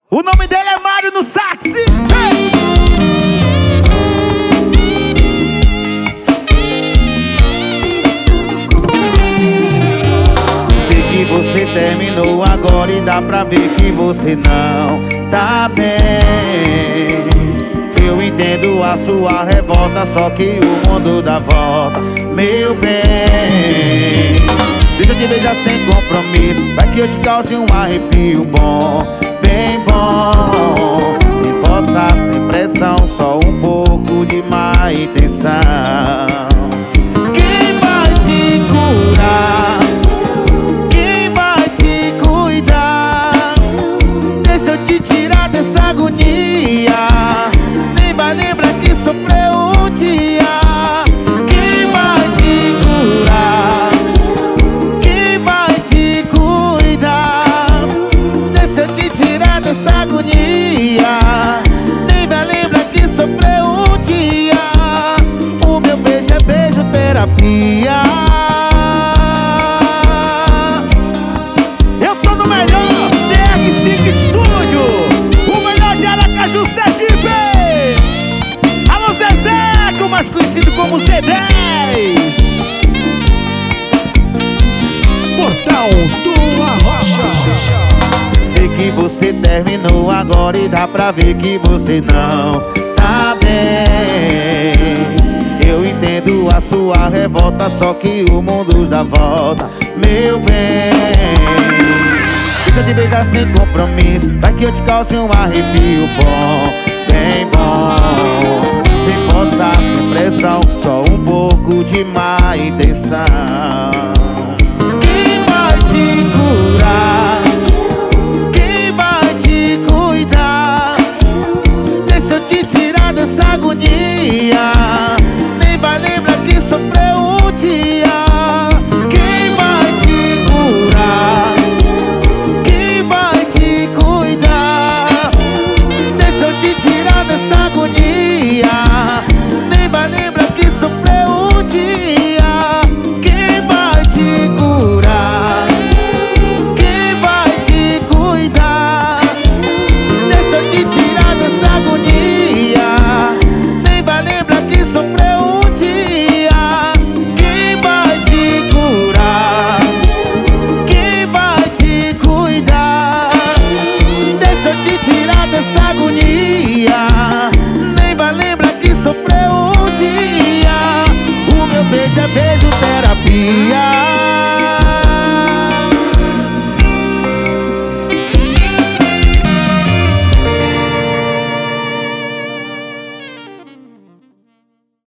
O nome dele é Mário no sax. Hey! Sei que você terminou agora e dá pra ver que você não tá bem. Eu entendo a sua revolta, só que o mundo dá volta, meu bem. Deixa eu te beijar sem compromisso, vai que eu te cause um arrepio bom, bem bom. Sem força, sem pressão, só um pouco de má intenção. Quem vai te curar? Quem vai te cuidar? Deixa eu te tirar dessa agonia. Nem vai lembrar que sofreu um dia. Quem vai te curar? Quem vai te cuidar? Deixa eu te tirar dessa agonia. Nem vai lembrar que sofreu um dia. O meu beijo é beijo terapia. Eu tô no melhor TR5 Estúdio, o melhor de Aracaju, Sergipe. Alô Zezé, mais conhecido como Z10. Portal do Arrocha. Sei que você terminou agora e dá pra ver que você não tá bem. Eu entendo a sua revolta, só que o mundo dá volta, meu bem. Deixa eu te beijar sem compromisso, vai que eu te cause um arrepio bom, bem bom. Sem força, sem pressão, só um pouco de má intenção. Quem vai te curar? Quem vai te cuidar? Deixa eu te tirar dessa agonia. Nem vai lembrar que sofreu um dia. Quem vai te curar? Quem vai te cuidar? Deixa eu te tirar dessa agonia. Nem vai lembrar que sofreu um dia. Quem vai te curar? Quem vai te cuidar? Deixa eu te tirar dessa agonia. Nem vai lembrar que sofreu um dia. Quem vai te curar? Quem vai te cuidar? Deixa eu te tirar dessa agonia. Nem vai lembrar que sofreu um dia. O meu beijo é beijo terapia.